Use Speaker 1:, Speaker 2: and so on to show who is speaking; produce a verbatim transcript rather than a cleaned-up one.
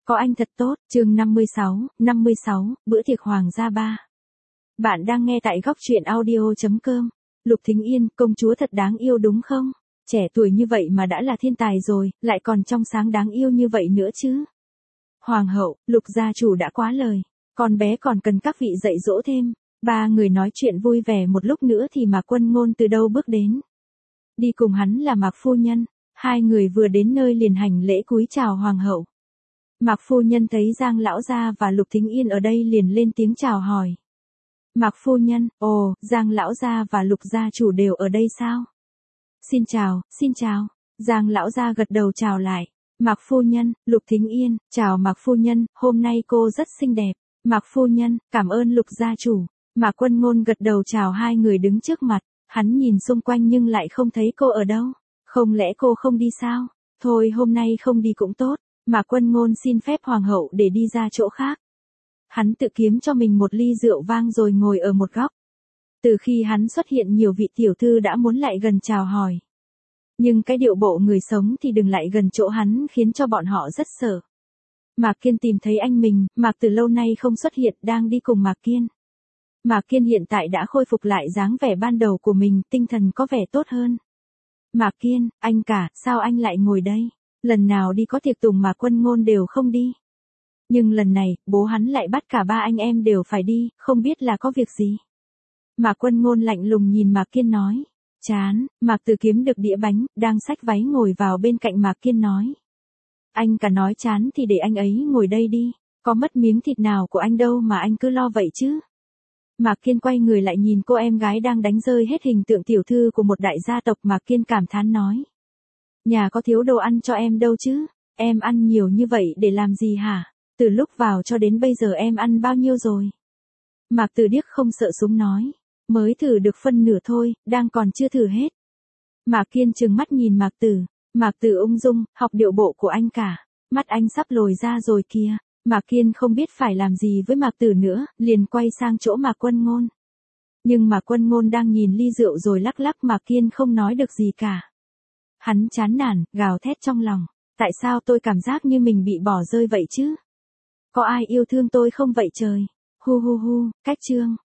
Speaker 1: Có anh thật tốt, chương năm mươi sáu, năm mươi sáu, bữa tiệc hoàng gia ba. Bạn đang nghe tại góc truyện audio chấm com. Lục Thính Yên, công chúa thật đáng yêu đúng không? Trẻ tuổi như vậy mà đã là thiên tài rồi, lại còn trong sáng đáng yêu như vậy nữa chứ. Hoàng hậu, Lục gia chủ đã quá lời, con bé còn cần các vị dạy dỗ thêm. Ba người nói chuyện vui vẻ một lúc nữa thì Mạc Quân Ngôn từ đâu bước đến. Đi cùng hắn là Mạc phu nhân, hai người vừa đến nơi liền hành lễ cúi chào hoàng hậu. Mạc phu nhân thấy Giang lão gia và Lục Thính Yên ở đây liền lên tiếng chào hỏi. Mạc phu nhân, ồ, Giang lão gia và Lục gia chủ đều ở đây sao? Xin chào, xin chào. Giang lão gia gật đầu chào lại. Mạc phu nhân, Lục Thính Yên, chào Mạc phu nhân, hôm nay cô rất xinh đẹp. Mạc phu nhân, cảm ơn Lục gia chủ. Mạc Quân Ngôn gật đầu chào hai người đứng trước mặt, hắn nhìn xung quanh nhưng lại không thấy cô ở đâu. Không lẽ cô không đi sao? Thôi hôm nay không đi cũng tốt. Mạc Quân Ngôn xin phép hoàng hậu để đi ra chỗ khác. Hắn tự kiếm cho mình một ly rượu vang rồi ngồi ở một góc. Từ khi hắn xuất hiện nhiều vị tiểu thư đã muốn lại gần chào hỏi. Nhưng cái điệu bộ người sống thì đừng lại gần chỗ hắn khiến cho bọn họ rất sợ. Mạc Kiên tìm thấy anh mình, Mạc từ lâu nay không xuất hiện đang đi cùng Mạc Kiên. Mạc Kiên hiện tại đã khôi phục lại dáng vẻ ban đầu của mình, tinh thần có vẻ tốt hơn. Mạc Kiên, anh cả, sao anh lại ngồi đây? Lần nào đi có tiệc tùng mà Quân Ngôn đều không đi. Nhưng lần này, bố hắn lại bắt cả ba anh em đều phải đi, không biết là có việc gì. Mạc Quân Ngôn lạnh lùng nhìn Mạc Kiên nói. Chán, Mạc Từ kiếm được đĩa bánh, đang xách váy ngồi vào bên cạnh Mạc Kiên nói. Anh cả nói chán thì để anh ấy ngồi đây đi, có mất miếng thịt nào của anh đâu mà anh cứ lo vậy chứ. Mạc Kiên quay người lại nhìn cô em gái đang đánh rơi hết hình tượng tiểu thư của một đại gia tộc. Mạc Kiên cảm thán nói. Nhà có thiếu đồ ăn cho em đâu chứ, em ăn nhiều như vậy để làm gì hả? Từ lúc vào cho đến bây giờ em ăn bao nhiêu rồi? Mạc Từ điếc không sợ súng nói. Mới thử được phân nửa thôi, đang còn chưa thử hết. Mạc Kiên trừng mắt nhìn Mạc Từ. Mạc Từ ung dung, học điệu bộ của anh cả. Mắt anh sắp lồi ra rồi kìa. Mạc Kiên không biết phải làm gì với Mạc Từ nữa, liền quay sang chỗ Mạc Quân Ngôn. Nhưng Mạc Quân Ngôn đang nhìn ly rượu rồi lắc lắc. Mạc Kiên không nói được gì cả. Hắn chán nản, gào thét trong lòng. Tại sao tôi cảm giác như mình bị bỏ rơi vậy chứ? Có ai yêu thương tôi không vậy trời? Hu hu hu, cách chương.